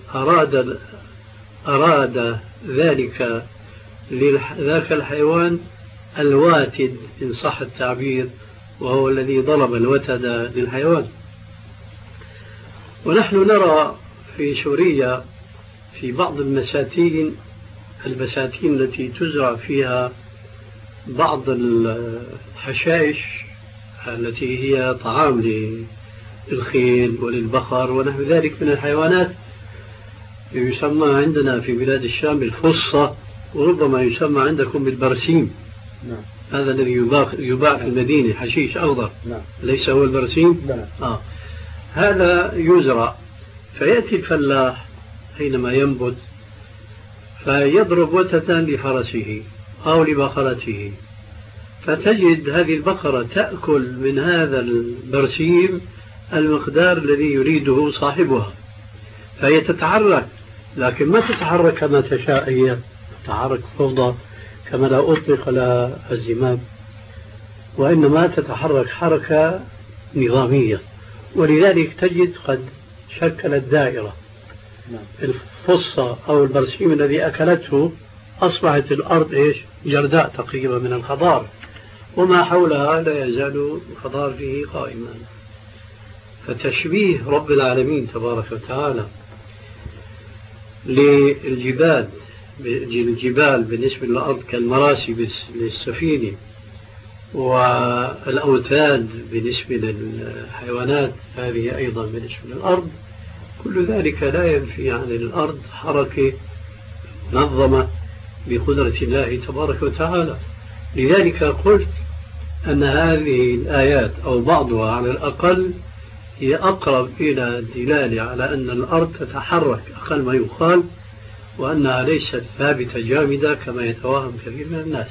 أراد ذلك ذاك الحيوان الواتد إن صح التعبير، وهو الذي ضرب الوتد للحيوان. ونحن نرى في سوريا في بعض البساتين التي تزرع فيها بعض الحشائش التي هي طعام للخيل وللبقر ونحو ذلك من الحيوانات، يسمى عندنا في بلاد الشام بالفصة، وربما يسمى عندكم بالبرسيم.
نعم.
هذا الذي يباع في المدينة، حشيش أخضر.
نعم.
ليس هو البرسيم؟
نعم.
هذا يزرع، فيأتي الفلاح حينما ينبت فيضرب وتة لفرسه أو لبقرته، فتجد هذه البقرة تأكل من هذا البرسيم المقدار الذي يريده صاحبها، فهي تتحرك، لكن ما تتحرك كما تشاء، هي تتحرك فوضى كما لا أطلق لها الزمام، وإنما تتحرك حركة نظامية، ولذلك تجد قد شكلت دائرة. الفصة أو البرسيم الذي أكلته أصبحت الأرض جرداء تقريبا من الخضار، وما حولها لا يزال الخضار فيه قائما. فتشبيه رب العالمين تبارك وتعالى للجبال بالنسبة للأرض كالمراسي للسفينة، والأوتاد بالنسبة للحيوانات هذه أيضا بالنسبة للأرض، كل ذلك لا ينفي عن الأرض حركة منظمة بقدرة الله تبارك وتعالى. لذلك قلت أن هذه الآيات أو بعضها على الأقل هي أقرب إلى الدلالة على أن الأرض تتحرك أقل ما يقال، وأنها ليست ثابتة جامدة كما يتوهم كثير من الناس.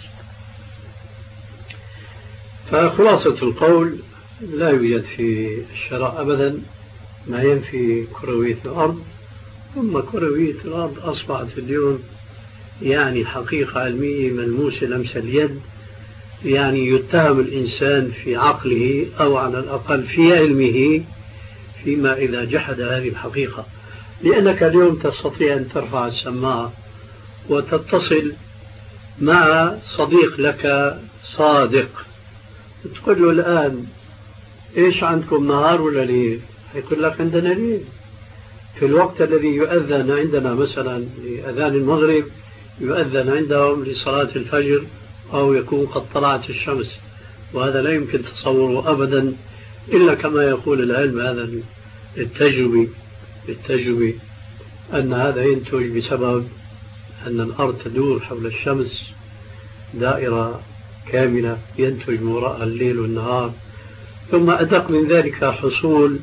فخلاصة القول لا يوجد في الشرع أبدا ما ينفي كروية الأرض، ثم كروية الأرض أصبحت اليوم يعني حقيقة علمية ملموسة لمس اليد، يعني يتهم الإنسان في عقله أو على الأقل في علمه فيما إذا جحد هذه الحقيقة، لأنك اليوم تستطيع أن ترفع السماعة وتتصل مع صديق لك صادق، تقول له الآن إيش عندكم نهار ولا ليل؟ يقول لك عندنا ليل. في الوقت الذي يؤذن عندنا مثلا لأذان المغرب يؤذن عندهم لصلاة الفجر أو يكون قد طلعت الشمس، وهذا لا يمكن تصوره أبدا إلا كما يقول العلم هذا بالتجربة أن هذا ينتج بسبب أن الأرض تدور حول الشمس دائرة كاملة ينتج من وراء الليل والنهار. ثم أدق من ذلك حصول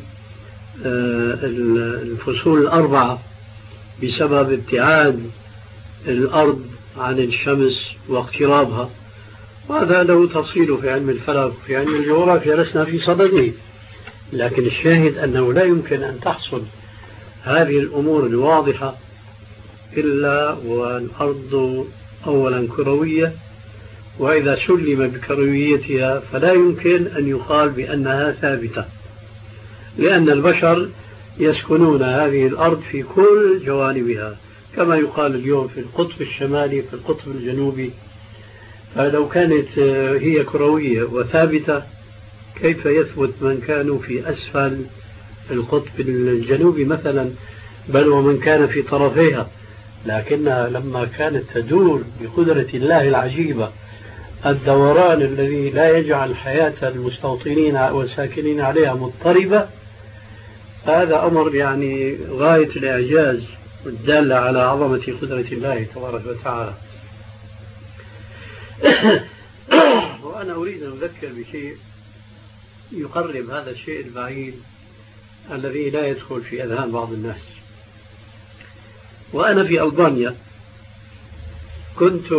الفصول الأربعة بسبب ابتعاد الأرض عن الشمس واقترابها، وهذا له تفصيل في علم الفلك وفي علم الجغرافيا لسنا في صدده، لكن الشاهد أنه لا يمكن أن تحصل هذه الأمور الواضحة إلا والأرض أولا كروية، وإذا سلم بكرويتها فلا يمكن أن يقال بأنها ثابتة، لأن البشر يسكنون هذه الأرض في كل جوانبها، كما يقال اليوم في القطب الشمالي في القطب الجنوبي. فلو كانت هي كروية وثابتة كيف يثبت من كانوا في أسفل القطب الجنوبي مثلا، بل ومن كان في طرفيها، لكنها لما كانت تدور بقدرة الله العجيبة الدوران الذي لا يجعل حياة المستوطنين والساكنين عليها مضطربة، هذا أمر يعني غاية الإعجاز والدالة على عظمة قدرة الله تبارك وتعالى. وأنا أريد أن أذكر بشيء يقرب هذا الشيء البعيد الذي لا يدخل في أذهان بعض الناس. وأنا في ألبانيا كنت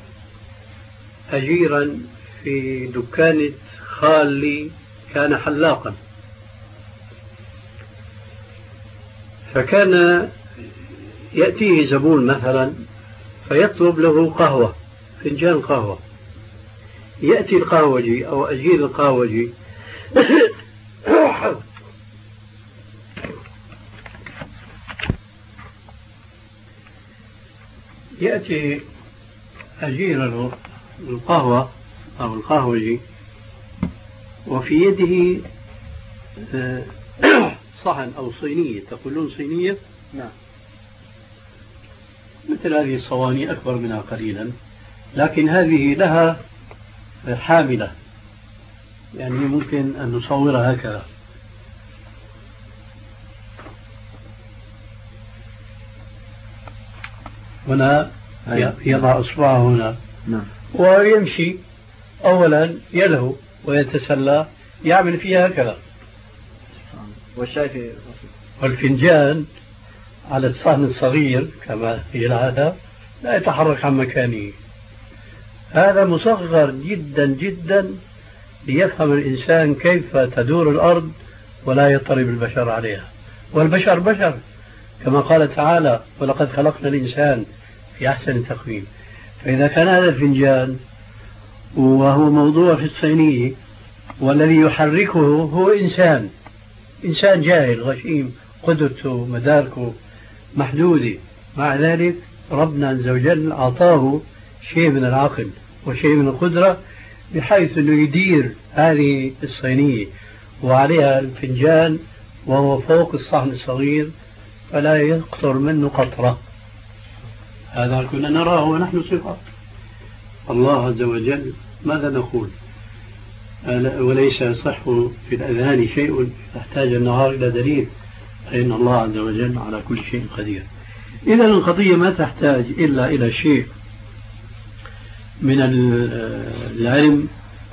أجيرا في دكانة خالي كان حلاقا، فكان يأتيه زبون مثلا فيطلب له قهوة، فنجان قهوة، يأتي القهوجي أو أجير القهوجي يأتي أجير القهوة أو القهوجي وفي يده صحن أو صينية، تقولون صينية؟
نعم.
مثل هذه الصواني أكبر منها قليلا، لكن هذه لها حاملة، يعني ممكن أن نصورها هكذا. هنا يضع إصبعه هنا.
نعم.
ويمشي أولا يلهو ويتسلى، يعمل فيها هكذا.
والشاي
والفنجان على الصحن الصغير كما هي العادة لا يتحرك عن مكانه. هذا مصغر جدا جدا ليفهم الإنسان كيف تدور الأرض ولا يضطرب البشر عليها، والبشر بشر كما قال تعالى: ولقد خلقنا الإنسان في أحسن تقويم. فإذا كان هذا الفنجان وهو موضوع في الصينية والذي يحركه هو إنسان جاهل غشيم، قدرته مداركه محدودة، مع ذلك ربنا عز وجل أعطاه شيء من العقل وشيء من القدرة بحيث أنه يدير هذه الصينية وعليها الفنجان وهو فوق الصحن الصغير فلا يقطر منه قطرة. هذا كنا نراه ونحن صغار. الله عز وجل ماذا نقول؟ وليس يصح في الأذهان شيء تحتاج النهار إلى دليل، فإن الله عز وجل على كل شيء قدير. إذا القضية ما تحتاج إلا إلى شيء من العلم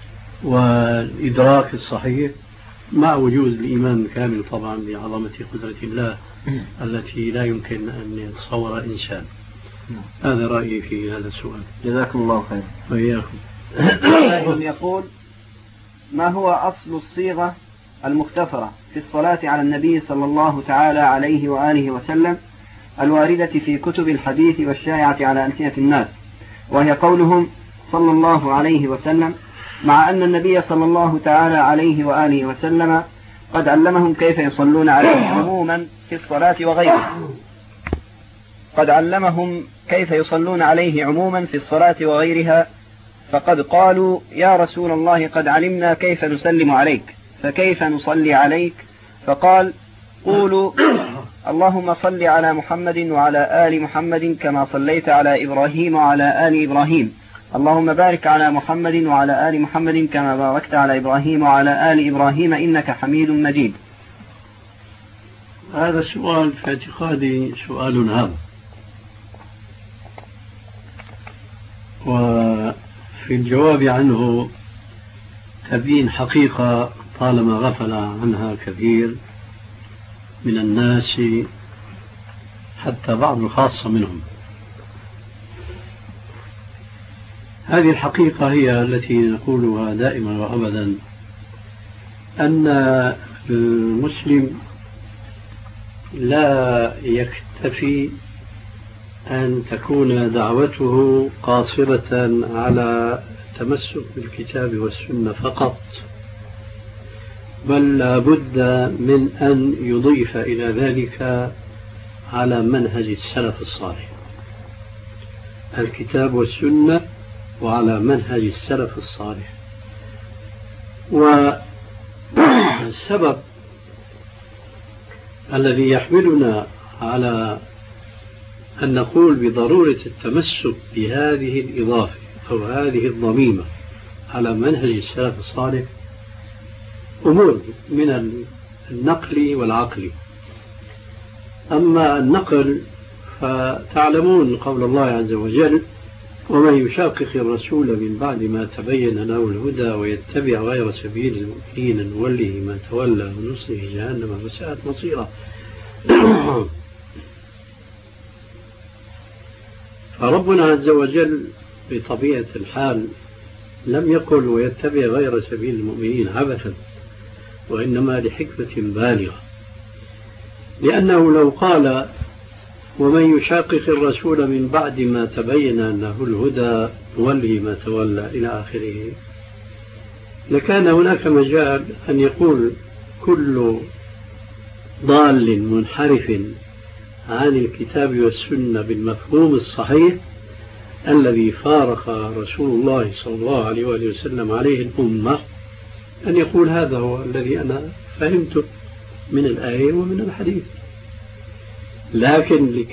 والإدراك الصحيح مع وجود الإيمان الكامل طبعا بعظمة قدرة الله التي لا يمكن أن يتصور إنسان. هذا رأيي في هذا السؤال.
جزاكم الله خير.
وإياكم.
يقول: ما هو أصل الصيغة المختفرة في الصلاة على النبي صلى الله تعالى عليه وآله وسلم الواردة في كتب الحديث والشائعة على ألسنة الناس، وهي قولهم صلى الله عليه وسلم، مع أن النبي صلى الله تعالى عليه وآله وسلم قد علمهم كيف يصلون عليه عموما في الصلاة وغيرها، قد علمهم كيف يصلون عليه عموما في الصلاة وغيرها، فقد قالوا: يا رسول الله قد علمنا كيف نسلم عليك، فكيف نصلي عليك؟ فقال: قولوا: اللهم صل على محمد وعلى آل محمد كما صليت على إبراهيم وعلى آل إبراهيم، اللهم بارك على محمد وعلى آل محمد كما باركت على إبراهيم وعلى آل إبراهيم إنك حميد مجيد.
هذا السؤال في اعتقادي سؤال هام، وفي الجواب عنه تبين حقيقة طالما غفل عنها كثير من الناس حتى بعض الخاصة منهم. هذه الحقيقة هي التي نقولها دائما وأبدا، أن المسلم لا يكتفي أن تكون دعوته قاصرة على التمسك بالكتاب والسنة فقط، بل لابد من أن يضيف إلى ذلك على منهج السلف الصالح الكتاب والسنة، وعلى منهج السلف الصالح. والسبب الذي يحملنا على أن نقول بضرورة التمسك بهذه الإضافة أو هذه الضميمة على منهج السلف الصالح أمور من النقل والعقل. أما النقل فتعلمون قول الله عز وجل: ومن يشاقق الرسول من بعد ما تبين له الهدى ويتبع غير سبيل المؤمنين نوله ما تولى ونصله جهنم وساءت مصيرا. فربنا عز وجل بطبيعة الحال لم يقل ويتبع غير سبيل المؤمنين عبثا، وإنما لحكمة بالغة، لأنه لو قال ومن يشاقق الرسول من بعد ما تبين أنه الهدى نوله ما تولى إلى آخره، لكان هناك مجال أن يقول كل ضال منحرف عن الكتاب والسنة بالمفهوم الصحيح الذي فارق رسول الله صلى الله عليه وآله وسلم عليه الأمة، أن يقول هذا هو الذي أنا فهمته من الآية ومن الحديث. لكن